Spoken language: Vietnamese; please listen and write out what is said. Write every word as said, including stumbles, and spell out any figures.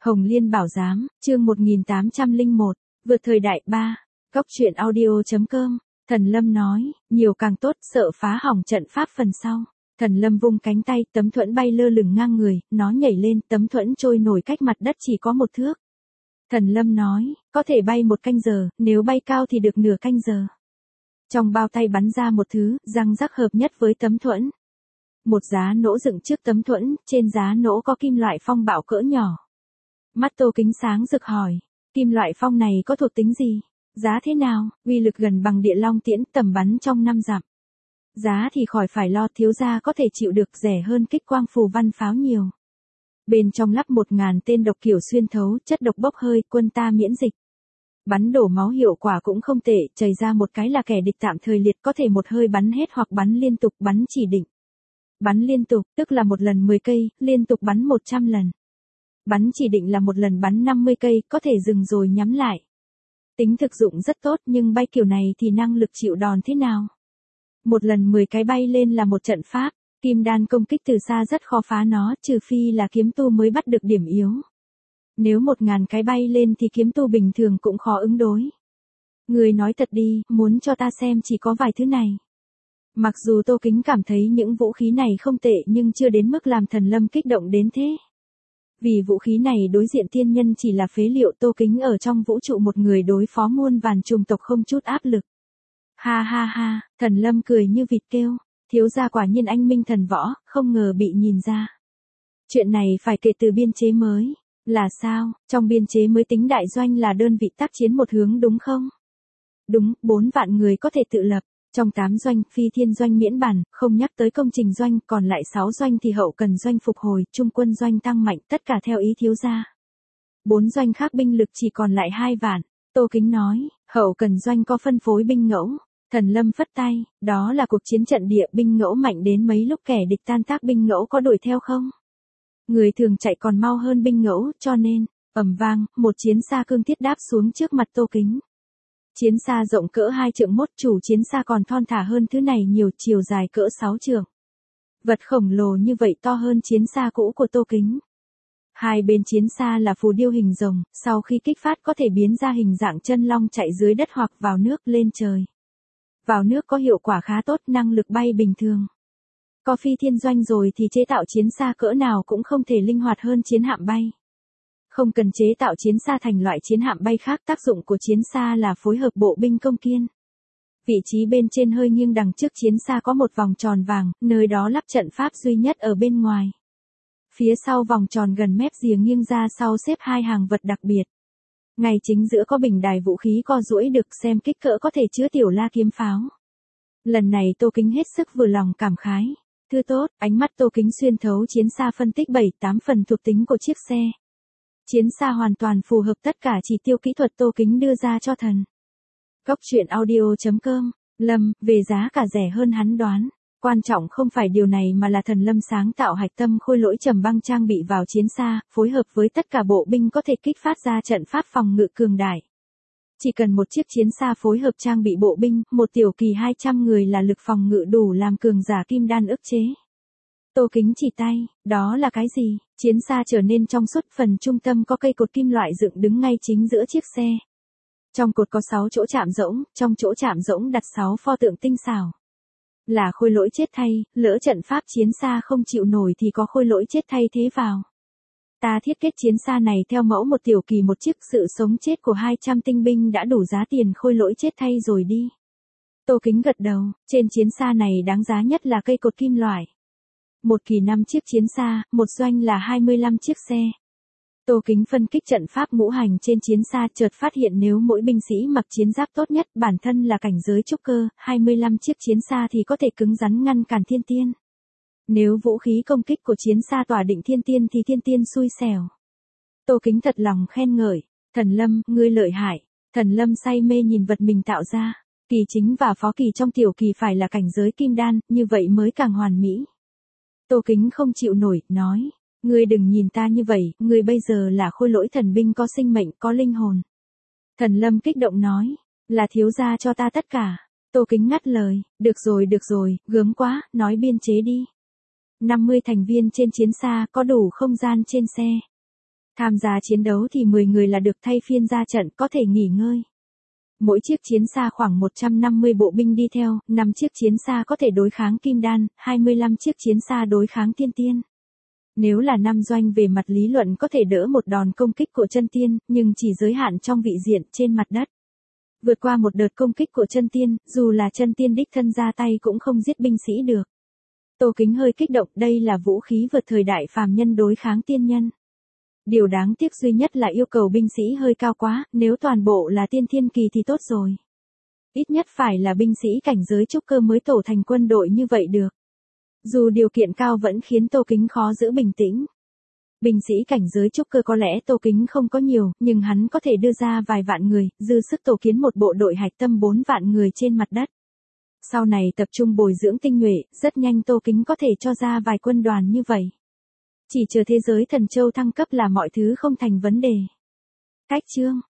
Hồng Liên Bảo Giám, chương một nghìn tám trăm lẻ một, vượt thời đại ba, góc truyện audio.com, Thần Lâm nói, nhiều càng tốt, sợ phá hỏng trận pháp phần sau. Thần Lâm vung cánh tay, tấm thuẫn bay lơ lửng ngang người, nó nhảy lên, tấm thuẫn trôi nổi cách mặt đất chỉ có một thước. Thần Lâm nói, có thể bay một canh giờ, nếu bay cao thì được nửa canh giờ. Trong bao tay bắn ra một thứ, răng rắc hợp nhất với tấm thuẫn. Một giá nỗ dựng trước tấm thuẫn, trên giá nỗ có kim loại phong bạo cỡ nhỏ. Mắt Tô Kính sáng rực hỏi, kim loại phong này có thuộc tính gì? Giá thế nào? Uy lực gần bằng địa long tiễn, tầm bắn trong năm dặm. Giá thì khỏi phải lo, thiếu gia có thể chịu được, rẻ hơn kích quang phù văn pháo nhiều. Bên trong lắp một ngàn tên độc kiểu xuyên thấu, chất độc bốc hơi, quân ta miễn dịch. Bắn đổ máu hiệu quả cũng không tệ, chảy ra một cái là kẻ địch tạm thời liệt, có thể một hơi bắn hết hoặc bắn liên tục, bắn chỉ định. Bắn liên tục, tức là một lần mười cây, liên tục bắn một trăm lần. Bắn chỉ định là một lần bắn năm mươi cây, có thể dừng rồi nhắm lại. Tính thực dụng rất tốt, nhưng bay kiểu này thì năng lực chịu đòn thế nào? Một lần mười cái bay lên là một trận pháp, kim đan công kích từ xa rất khó phá nó, trừ phi là kiếm tu mới bắt được điểm yếu. Nếu một ngàn cái bay lên thì kiếm tu bình thường cũng khó ứng đối. Người nói thật đi, muốn cho ta xem chỉ có vài thứ này. Mặc dù Tô Kính cảm thấy những vũ khí này không tệ nhưng chưa đến mức làm Thần Lâm kích động đến thế. Vì vũ khí này đối diện thiên nhân chỉ là phế liệu, Tô Kính ở trong vũ trụ một người đối phó muôn vàn chủng tộc không chút áp lực. Ha ha ha, Thần Lâm cười như vịt kêu, thiếu gia quả nhiên anh minh thần võ, không ngờ bị nhìn ra. Chuyện này phải kể từ biên chế mới. Là sao, trong biên chế mới tính đại doanh là đơn vị tác chiến một hướng đúng không? Đúng, bốn vạn người có thể tự lập. Trong tám doanh, phi thiên doanh miễn bản, không nhắc tới công trình doanh, còn lại sáu doanh thì hậu cần doanh phục hồi, trung quân doanh tăng mạnh, tất cả theo ý thiếu gia. Bốn doanh khác binh lực chỉ còn lại hai vạn. Tô Kính nói, hậu cần doanh có phân phối binh ngẫu. Thần Lâm phất tay, đó là cuộc chiến trận địa, binh ngẫu mạnh đến mấy lúc kẻ địch tan tác binh ngẫu có đuổi theo không? Người thường chạy còn mau hơn binh ngẫu, cho nên, ầm vang, một chiến xa cương thiết đáp xuống trước mặt Tô Kính. Chiến xa rộng cỡ hai trượng mốt, chủ chiến xa còn thon thả hơn thứ này nhiều, chiều dài cỡ sáu trượng. Vật khổng lồ như vậy to hơn chiến xa cũ của Tô Kính. Hai bên chiến xa là phù điêu hình rồng, sau khi kích phát có thể biến ra hình dạng chân long chạy dưới đất hoặc vào nước lên trời. Vào nước có hiệu quả khá tốt, năng lực bay bình thường. Có phi thiên doanh rồi thì chế tạo chiến xa cỡ nào cũng không thể linh hoạt hơn chiến hạm bay. Không cần chế tạo chiến xa thành loại chiến hạm bay khác, tác dụng của chiến xa là phối hợp bộ binh công kiên. Vị trí bên trên hơi nghiêng, đằng trước chiến xa có một vòng tròn vàng, nơi đó lắp trận pháp duy nhất ở bên ngoài. Phía sau vòng tròn gần mép rìa nghiêng ra sau xếp hai hàng vật đặc biệt. Ngay chính giữa có bình đài vũ khí co duỗi được, xem kích cỡ có thể chứa tiểu la kiếm pháo. Lần này Tô Kính hết sức vừa lòng cảm khái. Thư tốt, ánh mắt Tô Kính xuyên thấu chiến xa phân tích bảy tám phần thuộc tính của chiếc xe. Chiến xa hoàn toàn phù hợp tất cả chỉ tiêu kỹ thuật Tô Kính đưa ra cho thần. Góc truyện audio.com, Lâm, về giá cả rẻ hơn hắn đoán. Quan trọng không phải điều này mà là Thần Lâm sáng tạo hạch tâm khôi lỗi trầm băng trang bị vào chiến xa, phối hợp với tất cả bộ binh có thể kích phát ra trận pháp phòng ngự cường đại. Chỉ cần một chiếc chiến xa phối hợp trang bị bộ binh, một tiểu kỳ hai trăm người là lực phòng ngự đủ làm cường giả kim đan ức chế. Tô Kính chỉ tay, đó là cái gì? Chiến xa trở nên trong suốt, phần trung tâm có cây cột kim loại dựng đứng ngay chính giữa chiếc xe. Trong cột có sáu chỗ chạm rỗng, trong chỗ chạm rỗng đặt sáu pho tượng tinh xảo. Là khôi lỗi chết thay, lỡ trận pháp chiến xa không chịu nổi thì có khôi lỗi chết thay thế vào. Ta thiết kế chiến xa này theo mẫu một tiểu kỳ một chiếc, sự sống chết của hai trăm tinh binh đã đủ giá tiền khôi lỗi chết thay rồi đi. Tô Kính gật đầu, trên chiến xa này đáng giá nhất là cây cột kim loại. Một kỳ năm chiếc chiến xa, một doanh là hai mươi lăm chiếc xe. Tô Kính phân kích trận pháp ngũ hành trên chiến xa, chợt phát hiện nếu mỗi binh sĩ mặc chiến giáp tốt nhất, bản thân là cảnh giới trúc cơ, hai mươi lăm chiếc chiến xa thì có thể cứng rắn ngăn cản thiên tiên. Nếu vũ khí công kích của chiến xa tỏa định thiên tiên thì thiên tiên xui xẻo. Tô Kính thật lòng khen ngợi, Thần Lâm, ngươi lợi hại. Thần Lâm say mê nhìn vật mình tạo ra, kỳ chính và phó kỳ trong tiểu kỳ phải là cảnh giới kim đan, như vậy mới càng hoàn mỹ. Tô Kính không chịu nổi, nói, ngươi đừng nhìn ta như vậy, ngươi bây giờ là khôi lỗi thần binh có sinh mệnh, có linh hồn. Thần Lâm kích động nói, là thiếu gia cho ta tất cả. Tô Kính ngắt lời, được rồi được rồi, gớm quá, nói biên chế đi. năm mươi thành viên trên chiến xa, có đủ không gian trên xe. Tham gia chiến đấu thì mười người là được thay phiên ra trận, có thể nghỉ ngơi. Mỗi chiếc chiến xa khoảng một trăm năm mươi bộ binh đi theo, năm chiếc chiến xa có thể đối kháng kim đan, hai mươi lăm chiếc chiến xa đối kháng tiên tiên. Nếu là năm doanh về mặt lý luận có thể đỡ một đòn công kích của chân tiên, nhưng chỉ giới hạn trong vị diện trên mặt đất. Vượt qua một đợt công kích của chân tiên, dù là chân tiên đích thân ra tay cũng không giết binh sĩ được. Tô Kính hơi kích động, đây là vũ khí vượt thời đại phàm nhân đối kháng tiên nhân. Điều đáng tiếc duy nhất là yêu cầu binh sĩ hơi cao quá, nếu toàn bộ là tiên thiên kỳ thì tốt rồi. Ít nhất phải là binh sĩ cảnh giới trúc cơ mới tổ thành quân đội như vậy được. Dù điều kiện cao vẫn khiến Tô Kính khó giữ bình tĩnh. Binh sĩ cảnh giới trúc cơ có lẽ Tô Kính không có nhiều, nhưng hắn có thể đưa ra vài vạn người, dư sức tổ kiến một bộ đội hạch tâm bốn vạn người trên mặt đất. Sau này tập trung bồi dưỡng tinh nhuệ, rất nhanh Tô Kính có thể cho ra vài quân đoàn như vậy. Chỉ chờ thế giới thần châu thăng cấp là mọi thứ không thành vấn đề. Cách chương